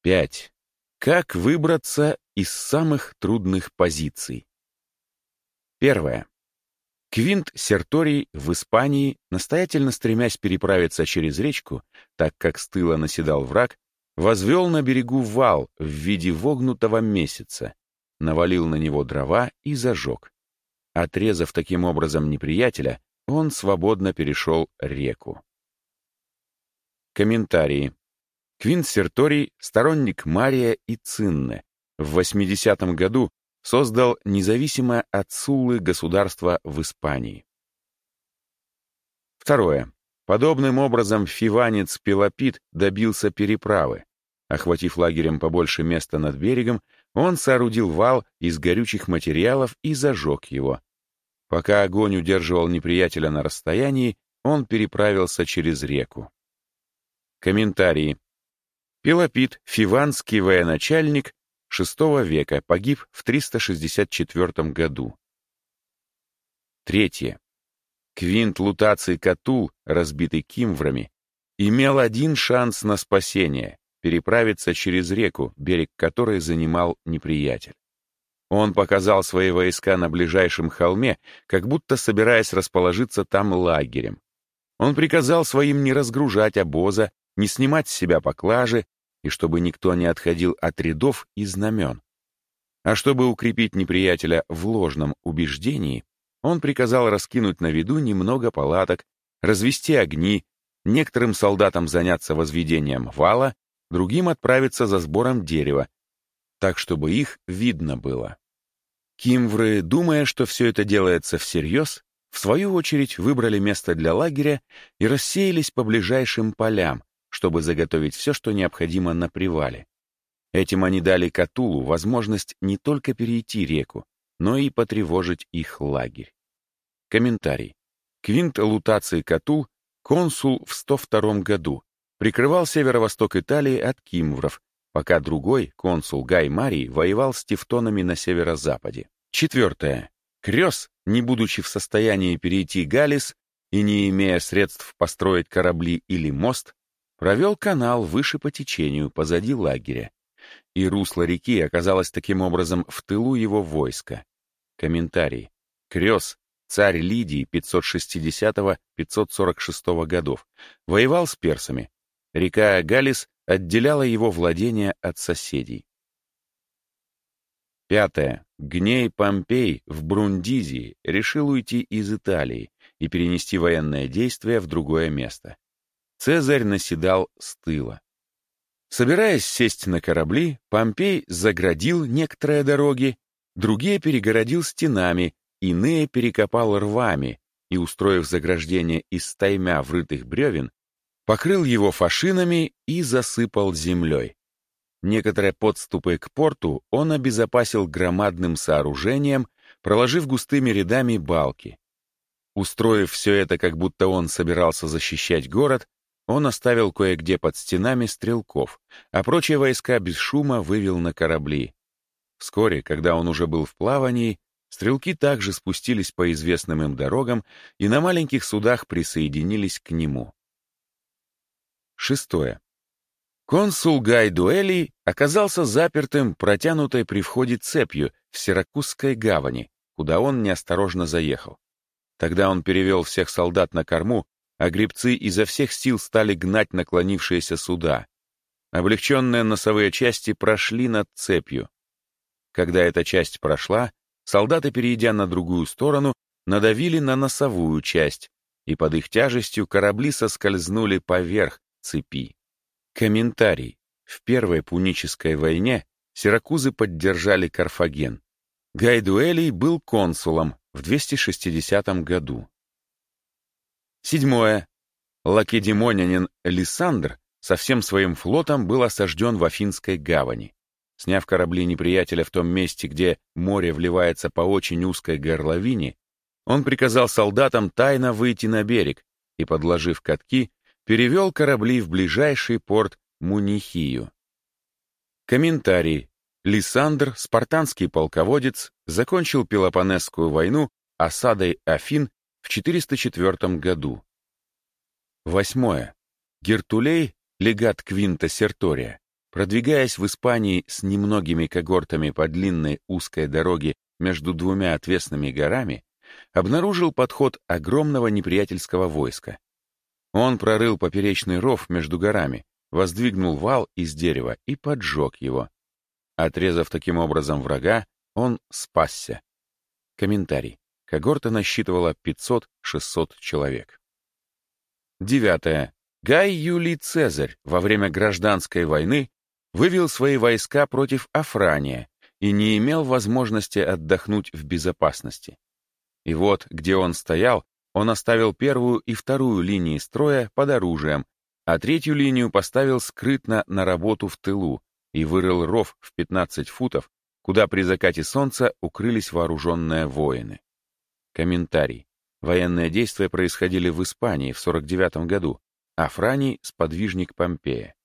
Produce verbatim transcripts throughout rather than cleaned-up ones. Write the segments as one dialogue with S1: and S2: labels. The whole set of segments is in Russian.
S1: пять. Как выбраться из самых трудных позиций? Первое. Квинт Серторий в Испании, настоятельно стремясь переправиться через речку, так как с тыла наседал враг, возвел на берегу вал в виде вогнутого месяца, навалил на него дрова и зажег. Отрезав таким образом неприятеля, он свободно перешел реку. Комментарии. Квинт Серторий, сторонник Мария и Цинны, в восьмидесятом году создал независимое от Суллы государство в Испании. Второе. Подобным образом фиванец Пелопит добился переправы. Охватив лагерем побольше места над берегом, он соорудил вал из горючих материалов и зажег его. Пока огонь удерживал неприятеля на расстоянии, он переправился через реку. Комментарии. Пелопит, фиванский военачальник шестого века, погиб в триста шестьдесят четвёртом году. Третье. Квинт Лутаций Катул, разбитый кимврами, имел один шанс на спасение — переправиться через реку, берег которой занимал неприятель. Он показал свои войска на ближайшем холме, как будто собираясь расположиться там лагерем. Он приказал своим не разгружать обоза, не снимать с себя поклажи, и чтобы никто не отходил от рядов и знамен. А чтобы укрепить неприятеля в ложном убеждении, он приказал раскинуть на виду немного палаток, развести огни, некоторым солдатам заняться возведением вала, другим отправиться за сбором дерева, так чтобы их видно было. Кимвры, думая, что все это делается всерьез, в свою очередь выбрали место для лагеря и рассеялись по ближайшим полям, чтобы заготовить все, что необходимо на привале. Этим они дали Катулу возможность не только перейти реку, но и потревожить их лагерь. Комментарий. Квинт Лутаций Катул, консул в сто втором году, прикрывал северо-восток Италии от кимвров, пока другой, консул Гай Марий, воевал с тевтонами на северо-западе. Четвертое. Крёс, не будучи в состоянии перейти Галлис и не имея средств построить корабли или мост, провел канал выше по течению, позади лагеря, и русло реки оказалось таким образом в тылу его войска. Комментарий. Крёс, царь Лидии пятьсот шестидесятого — пятьсот сорок шестого годов, воевал с персами. Река Галлис отделяла его владения от соседей. Пятое. Гней Помпей в Брундизии решил уйти из Италии и перенести военное действие в другое место. Цезарь наседал с тыла. Собираясь сесть на корабли, Помпей заградил некоторые дороги, другие перегородил стенами, иные перекопал рвами и, устроив заграждение из стаймя врытых бревен, покрыл его фашинами и засыпал землей. Некоторые подступы к порту он обезопасил громадным сооружением, проложив густыми рядами балки. Устроив все это, как будто он собирался защищать город, он оставил кое-где под стенами стрелков, а прочие войска без шума вывел на корабли. Вскоре, когда он уже был в плавании, стрелки также спустились по известным им дорогам и на маленьких судах присоединились к нему. Шестое. Консул Гай Дуэлий оказался запертым, протянутой при входе цепью в Сиракузской гавани, куда он неосторожно заехал. Тогда он перевел всех солдат на корму, а гребцы изо всех сил стали гнать наклонившиеся суда. Облегченные носовые части прошли над цепью. Когда эта часть прошла, солдаты, перейдя на другую сторону, надавили на носовую часть, и под их тяжестью корабли соскользнули поверх цепи. Комментарий. В Первой Пунической войне сиракузы поддержали Карфаген. Гай Дуэлий был консулом в двести шестидесятом году. Седьмое. Лакедемонянин Лисандр со всем своим флотом был осажден в Афинской гавани. Сняв корабли неприятеля в том месте, где море вливается по очень узкой горловине, он приказал солдатам тайно выйти на берег и, подложив катки, перевел корабли в ближайший порт Мунихию. Комментарий. Лисандр, спартанский полководец, закончил Пелопоннесскую войну осадой Афин в четыреста четвёртом году. Восьмое. Гертулей, легат Квинта Сертория, продвигаясь в Испании с немногими когортами по длинной узкой дороге между двумя отвесными горами, обнаружил подход огромного неприятельского войска. Он прорыл поперечный ров между горами, воздвигнул вал из дерева и поджег его. Отрезав таким образом врага, он спасся. Комментарий. Когорта насчитывала пятьсот-шестьсот человек. Девятое. Гай Юлий Цезарь во время гражданской войны вывел свои войска против Афрания и не имел возможности отдохнуть в безопасности. И вот, где он стоял, он оставил первую и вторую линии строя под оружием, а третью линию поставил скрытно на работу в тылу и вырыл ров в пятнадцать футов, куда при закате солнца укрылись вооруженные воины. Комментарий. Военные действия происходили в Испании в сорок девятом году, а Франий — сподвижник Помпея.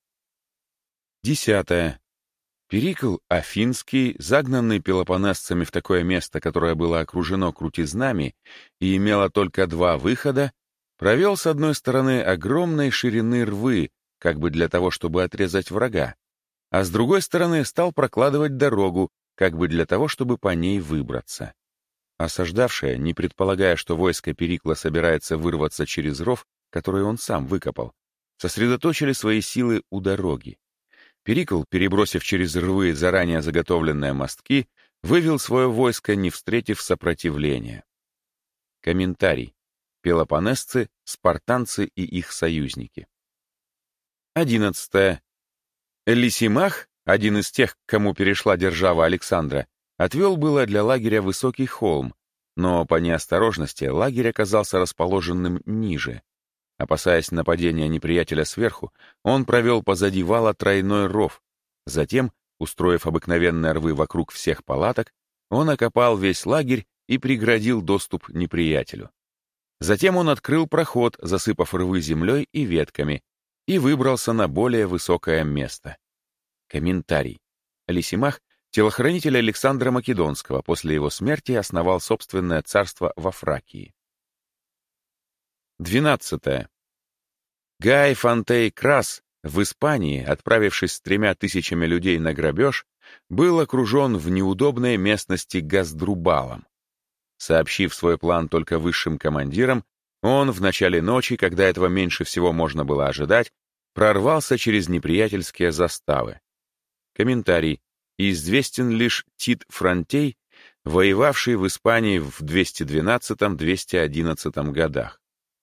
S1: Десятое. Перикл Афинский, загнанный пелопоннесцами в такое место, которое было окружено крутизнами и имело только два выхода, провел с одной стороны огромной ширины рвы, как бы для того, чтобы отрезать врага, а с другой стороны стал прокладывать дорогу, как бы для того, чтобы по ней выбраться. Осаждавшие, не предполагая, что войско Перикла собирается вырваться через ров, который он сам выкопал, сосредоточили свои силы у дороги. Перикл, перебросив через рвы заранее заготовленные мостки, вывел свое войско, не встретив сопротивления. Комментарий. Пелопоннесцы, спартанцы и их союзники. Одиннадцатое. Лисимах, один из тех, к кому перешла держава Александра, отвел было для лагеря высокий холм, но по неосторожности лагерь оказался расположенным ниже. Опасаясь нападения неприятеля сверху, он провел позади вала тройной ров. Затем, устроив обыкновенные рвы вокруг всех палаток, он окопал весь лагерь и преградил доступ неприятелю. Затем он открыл проход, засыпав рвы землей и ветками, и выбрался на более высокое место. Комментарий. Лисимах, телохранитель Александра Македонского, после его смерти основал собственное царство во Фракии. Двенадцатое. Гай Фонтей Крас в Испании, отправившись с тремя тысячами людей на грабеж, был окружен в неудобной местности Газдрубалом. Сообщив свой план только высшим командирам, он в начале ночи, когда этого меньше всего можно было ожидать, прорвался через неприятельские заставы. Комментарий. Известен лишь Тит Фронтей, воевавший в Испании в двести двенадцатом — двести одиннадцатом годах.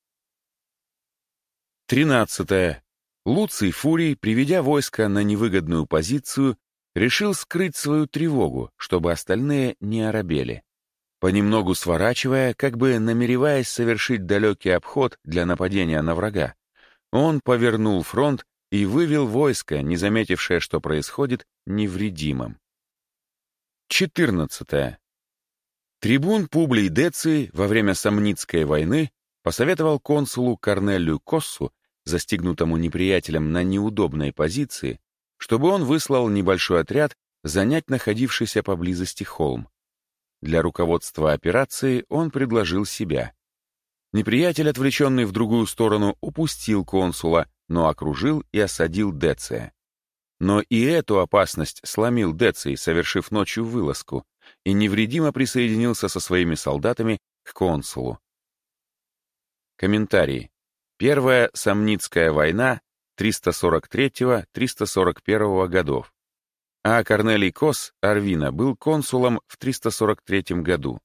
S1: Тринадцатое. Луций Фурий, приведя войско на невыгодную позицию, решил скрыть свою тревогу, чтобы остальные не оробели. Понемногу сворачивая, как бы намереваясь совершить далекий обход для нападения на врага, он повернул фронт и вывел войско, не заметившее, что происходит, невредимым. Четырнадцатое. Трибун Публий Деций во время Самнитской войны посоветовал консулу Корнелию Коссу, застигнутому неприятелем на неудобной позиции, чтобы он выслал небольшой отряд занять находившийся поблизости холм. Для руководства операцией он предложил себя. Неприятель, отвлеченный в другую сторону, упустил консула, но окружил и осадил Деция. Но и эту опасность сломил Деций, совершив ночью вылазку, и невредимо присоединился со своими солдатами к консулу. Комментарий. Первая Самнитская война триста сорок третьего — триста сорок первого годов. А Корнелий Косс Арвина был консулом в триста сорок третьем году.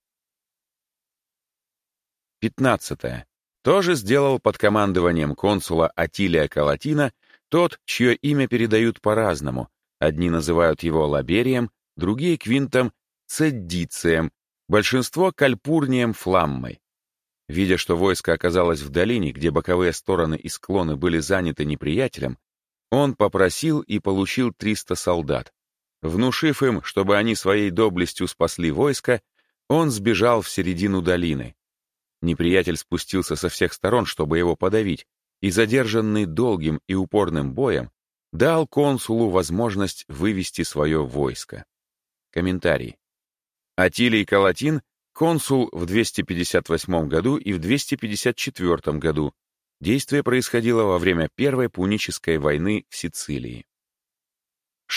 S1: Пятнадцатое. Тоже сделал под командованием консула Атилия Калатина тот, чье имя передают по-разному. Одни называют его Лаберием, другие — Квинтом Цеддицием, большинство — Кальпурнием Фламмой. Видя, что войско оказалось в долине, где боковые стороны и склоны были заняты неприятелем, он попросил и получил триста солдат. Внушив им, чтобы они своей доблестью спасли войско, он сбежал в середину долины. Неприятель спустился со всех сторон, чтобы его подавить, и, задержанный долгим и упорным боем, дал консулу возможность вывести свое войско. Комментарий. Атилий Калатин — консул в двести пятьдесят восьмом году и в двести пятьдесят четвёртом году. Действие происходило во время Первой Пунической войны в Сицилии.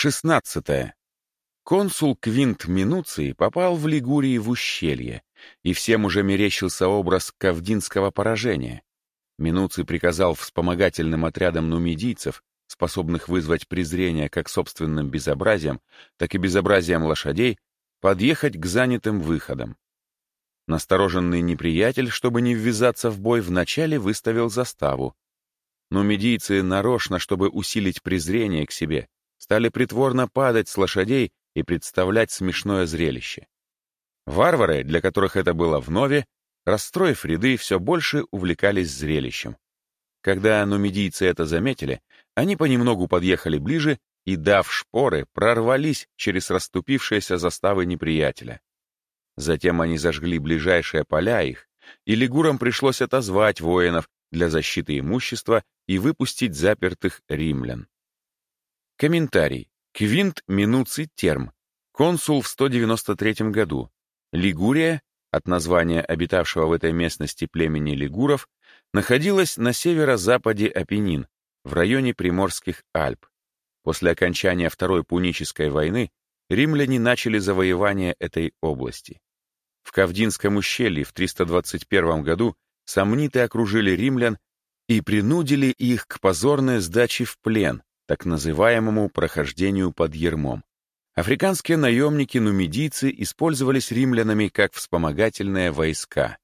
S1: шестнадцатое. Консул Квинт Минуций попал в Лигурии в ущелье, и всем уже мерещился образ кавдинского поражения. Минуций приказал вспомогательным отрядам нумидийцев, способных вызвать презрение как собственным безобразием, так и безобразием лошадей, подъехать к занятым выходам. Настороженный неприятель, чтобы не ввязаться в бой, вначале выставил заставу. Нумидийцы нарочно, чтобы усилить презрение к себе, стали притворно падать с лошадей и представлять смешное зрелище. Варвары, для которых это было вновь, расстроив ряды, все больше увлекались зрелищем. Когда нумидийцы это заметили, они понемногу подъехали ближе и, дав шпоры, прорвались через расступившиеся заставы неприятеля. Затем они зажгли ближайшие поля их, и лигурам пришлось отозвать воинов для защиты имущества и выпустить запертых римлян. Комментарий. Квинт Минуций Терм, консул в сто девяносто третьем году. Лигурия, от названия обитавшего в этой местности племени лигуров, находилась на северо-западе Апеннин, в районе Приморских Альп. После окончания Второй Пунической войны римляне начали завоевание этой области. В Кавдинском ущелье в триста двадцать первом году сомниты окружили римлян и принудили их к позорной сдаче в плен, так называемому прохождению под ярмом. Африканские наемники-нумидийцы использовались римлянами как вспомогательные войска.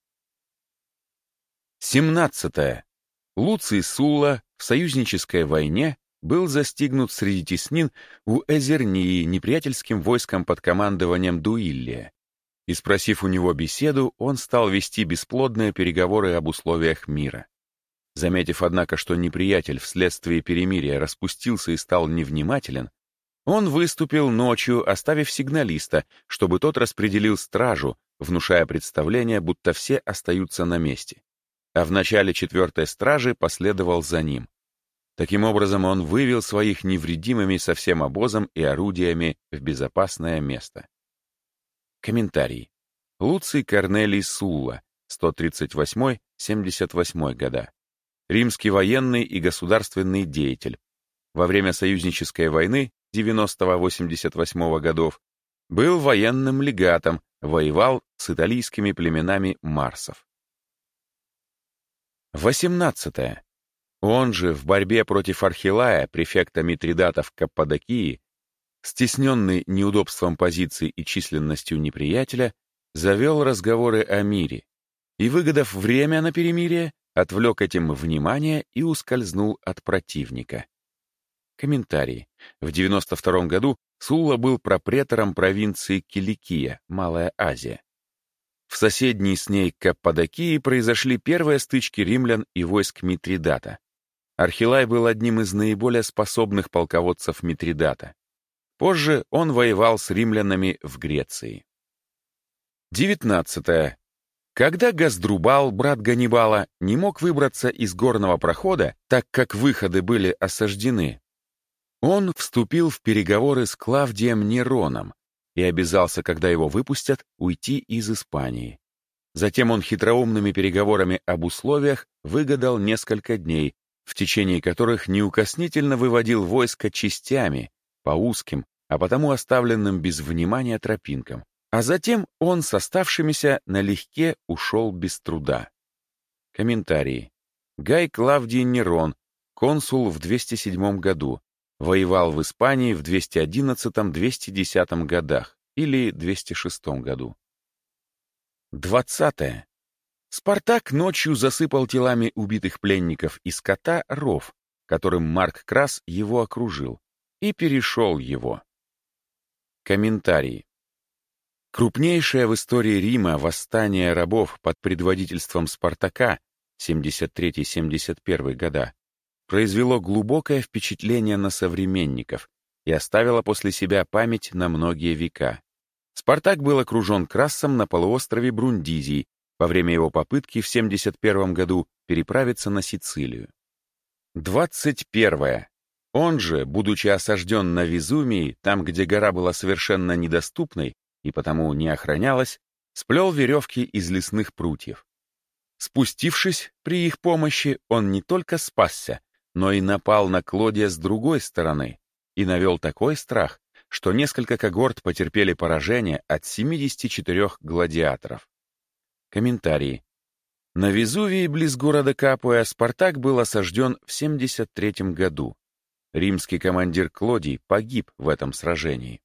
S1: семнадцатое. Луций Сулла в союзнической войне был застигнут среди теснин у Эзернии неприятельским войском под командованием Дуиллия. И, спросив у него беседу, он стал вести бесплодные переговоры об условиях мира. Заметив, однако, что неприятель вследствие перемирия распустился и стал невнимателен, он выступил ночью, оставив сигналиста, чтобы тот распределил стражу, внушая представление, будто все остаются на месте. А в начале четвертой стражи последовал за ним. Таким образом, он вывел своих невредимыми со всем обозом и орудиями в безопасное место. Комментарий. Луций Корнелий Сулла, сто тридцать восьмой — семьдесят восьмой года. Римский военный и государственный деятель. Во время союзнической войны девяностого-восемьдесят восьмого годов был военным легатом, воевал с италийскими племенами марсов. восемнадцатое. Он же в борьбе против Архилая, префекта Митридата в Каппадокии, стесненный неудобством позиции и численностью неприятеля, завел разговоры о мире и, выгодав время на перемирие, отвлек этим внимание и ускользнул от противника. Комментарий. В девяносто втором году Сулла был пропретором провинции Киликия, Малая Азия. В соседней с ней Каппадокии произошли первые стычки римлян и войск Митридата. Архилай был одним из наиболее способных полководцев Митридата. Позже он воевал с римлянами в Греции. девятнадцатое. Когда Газдрубал, брат Ганнибала, не мог выбраться из горного прохода, так как выходы были осаждены, он вступил в переговоры с Клавдием Нероном и обязался, когда его выпустят, уйти из Испании. Затем он хитроумными переговорами об условиях выгадал несколько дней, в течение которых неукоснительно выводил войско частями, по узким, а потому оставленным без внимания тропинкам. А затем он с оставшимися налегке ушел без труда. Комментарии. Гай Клавдий Нерон, консул в двести седьмом году, воевал в Испании в двести одиннадцатом — двести десятом годах или двести шестом году. двадцатое. Спартак ночью засыпал телами убитых пленников и скота ров, которым Марк Крас его окружил, и перешел его. Комментарии. Крупнейшее в истории Рима восстание рабов под предводительством Спартака семьдесят третий — семьдесят первый года произвело глубокое впечатление на современников и оставило после себя память на многие века. Спартак был окружен Крассом на полуострове Брундизий во время его попытки в семьдесят первом году переправиться на Сицилию. двадцать первое. Он же, будучи осажден на Везумии, там, где гора была совершенно недоступной и потому не охранялась, сплел веревки из лесных прутьев. Спустившись при их помощи, он не только спасся, но и напал на Клодия с другой стороны, и навел такой страх, что несколько когорт потерпели поражение от семидесяти четырёх гладиаторов. Комментарии. На Везувии, близ города Капуя, Спартак был осажден в семьдесят третьем году. Римский командир Клодий погиб в этом сражении.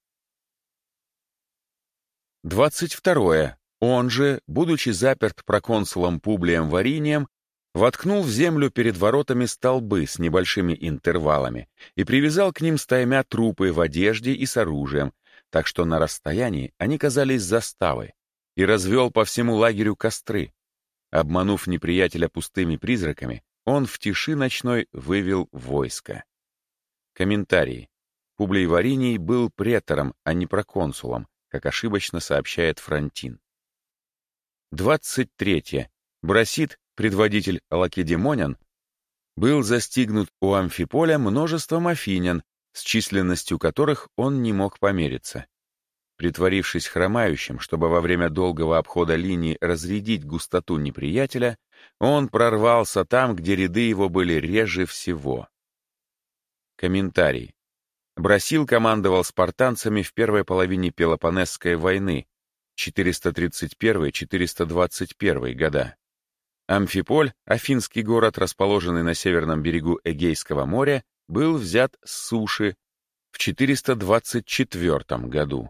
S1: двадцать второе. Он же, будучи заперт проконсулом Публием Варинием, воткнул в землю перед воротами столбы с небольшими интервалами и привязал к ним стаймя трупы в одежде и с оружием, так что на расстоянии они казались заставой, и развел по всему лагерю костры. Обманув неприятеля пустыми призраками, он в тиши ночной вывел войско. Комментарии. Публий Вариний был претором, а не проконсулом, как ошибочно сообщает Фронтин. двадцать третье. Брасид, предводитель лакедемонян, был застигнут у Амфиполя множеством афинян, с численностью которых он не мог помериться. Притворившись хромающим, чтобы во время долгого обхода линии разрядить густоту неприятеля, он прорвался там, где ряды его были реже всего. Комментарий. Брасил командовал спартанцами в первой половине Пелопоннесской войны, четыреста тридцать первый — четыреста двадцать первый года. Амфиполь, афинский город, расположенный на северном берегу Эгейского моря, был взят с суши в четыреста двадцать четвёртом году.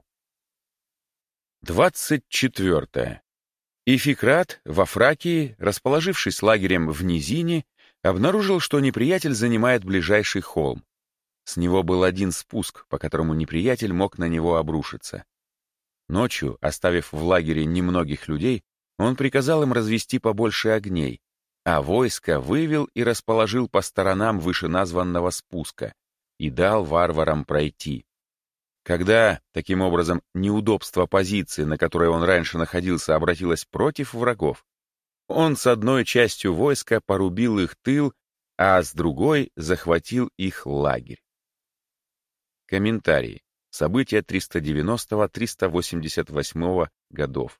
S1: двадцать четвёртое. Ификрат во Фракии, расположившись лагерем в низине, обнаружил, что неприятель занимает ближайший холм. С него был один спуск, по которому неприятель мог на него обрушиться. Ночью, оставив в лагере немногих людей, он приказал им развести побольше огней, а войско вывел и расположил по сторонам вышеназванного спуска и дал варварам пройти. Когда, таким образом, неудобство позиции, на которой он раньше находился, обратилось против врагов, он с одной частью войска порубил их тыл, а с другой захватил их лагерь. Комментарии. События триста девяностого — триста восемьдесят восьмого годов.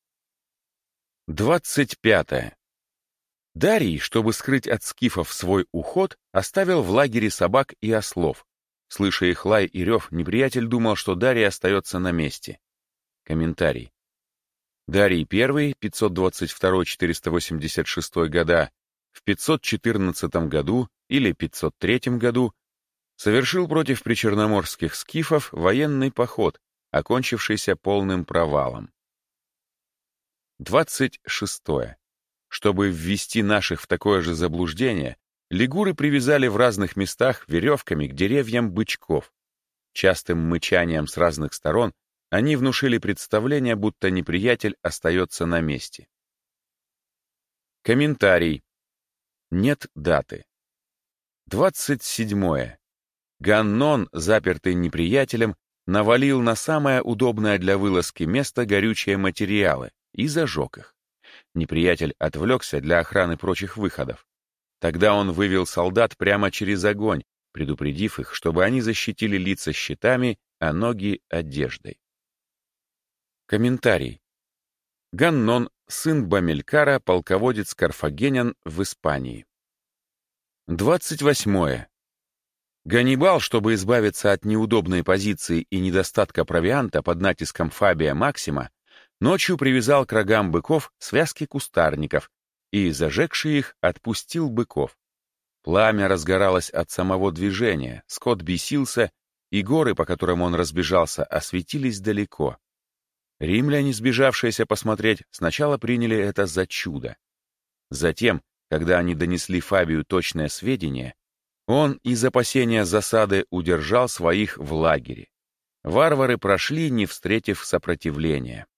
S1: двадцать пятое. Дарий, чтобы скрыть от скифов свой уход, оставил в лагере собак и ослов. Слыша их лай и рев, неприятель думал, что Дарий остается на месте. Комментарий. Дарий I, пятьсот двадцать второй — четыреста восемьдесят шестой года, в пятьсот четырнадцатом году или пятьсот третьем году совершил против причерноморских скифов военный поход, окончившийся полным провалом. двадцать шестое. Чтобы ввести наших в такое же заблуждение, лигуры привязали в разных местах веревками к деревьям бычков. Частым мычанием с разных сторон они внушили представление, будто неприятель остается на месте. Комментарий. Нет даты. двадцать седьмое. Ганнон, запертый неприятелем, навалил на самое удобное для вылазки место горючие материалы и зажег их. Неприятель отвлекся для охраны прочих выходов. Тогда он вывел солдат прямо через огонь, предупредив их, чтобы они защитили лица щитами, а ноги — одеждой. Комментарий. Ганнон, сын Бамилькара, полководец карфагенян в Испании. двадцать восьмое. Ганнибал, чтобы избавиться от неудобной позиции и недостатка провианта под натиском Фабия Максима, ночью привязал к рогам быков связки кустарников и, зажегши их, отпустил быков. Пламя разгоралось от самого движения, скот бесился, и горы, по которым он разбежался, осветились далеко. Римляне, сбежавшиеся посмотреть, сначала приняли это за чудо. Затем, когда они донесли Фабию точное сведение, он из опасения засады удержал своих в лагере. Варвары прошли, не встретив сопротивления.